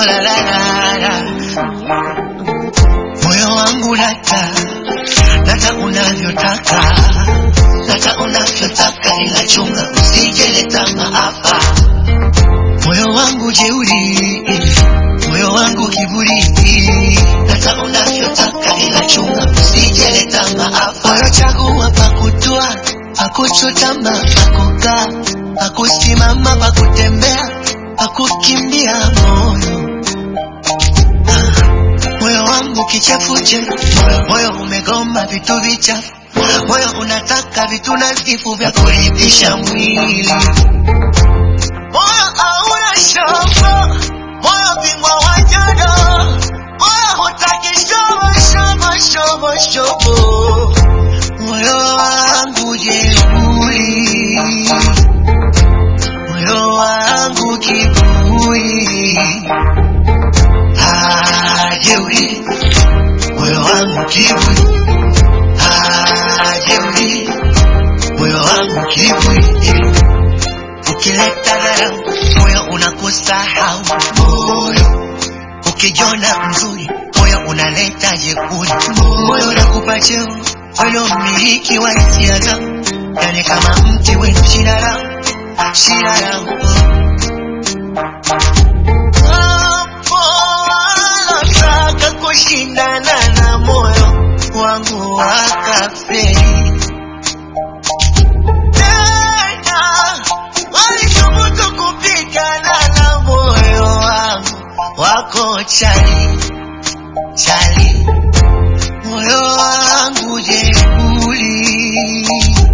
la la la. Moyo wangu lata unavyotaka, lata unavyotaka, ila chunga usijeleta maafa. Moyo wangu jeuri, moyo wangu kiburi, lata unavyotaka, ila chunga usijeleta maafa. Moyo chagua pakutua, pakuchutama, pakukaa, pakusimama, pakutembea, pakukimbia moyo. Moyo wangu kichafuche, moyo umegoma vitu vichafu, moyo unataka vitu nadhifu vya kuridhisha mwili. Moyo hauna shobo, moyo bingwa wa jodo, moyo hutaki shobo. Moyo wangu jeuri, moyo wangu kiburi, jeuri, moyo wangu kiburi, jeuri, moyo wangu kiburi. Ukileta dharau, moyo unakusahau. Moyo ukijona mzuri, moyo unaleta jeuri. Moyo unakupa cheo, moyo mmiliki wa hisia zangu, yani kama mti wenye shina langu. Nataka kushindana na moyo wangu wakafeli. Tena walithubutu kupigana na moyo wangu wako chali. Moyo wangu jeuri,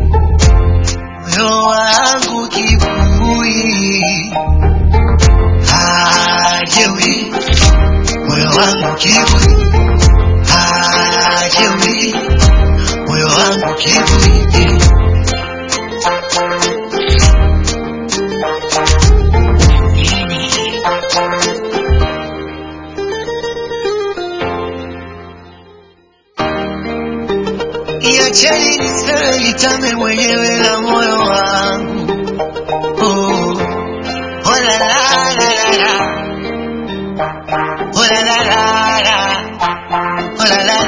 moyo wangu kiburi, jeuri, moyo wangu kiburi, jeuri, moyo wangu kiburi. Iacheni niseme nitame mwenyewe na moyo wangu. Oh la la la la, oh la la la la, oh la la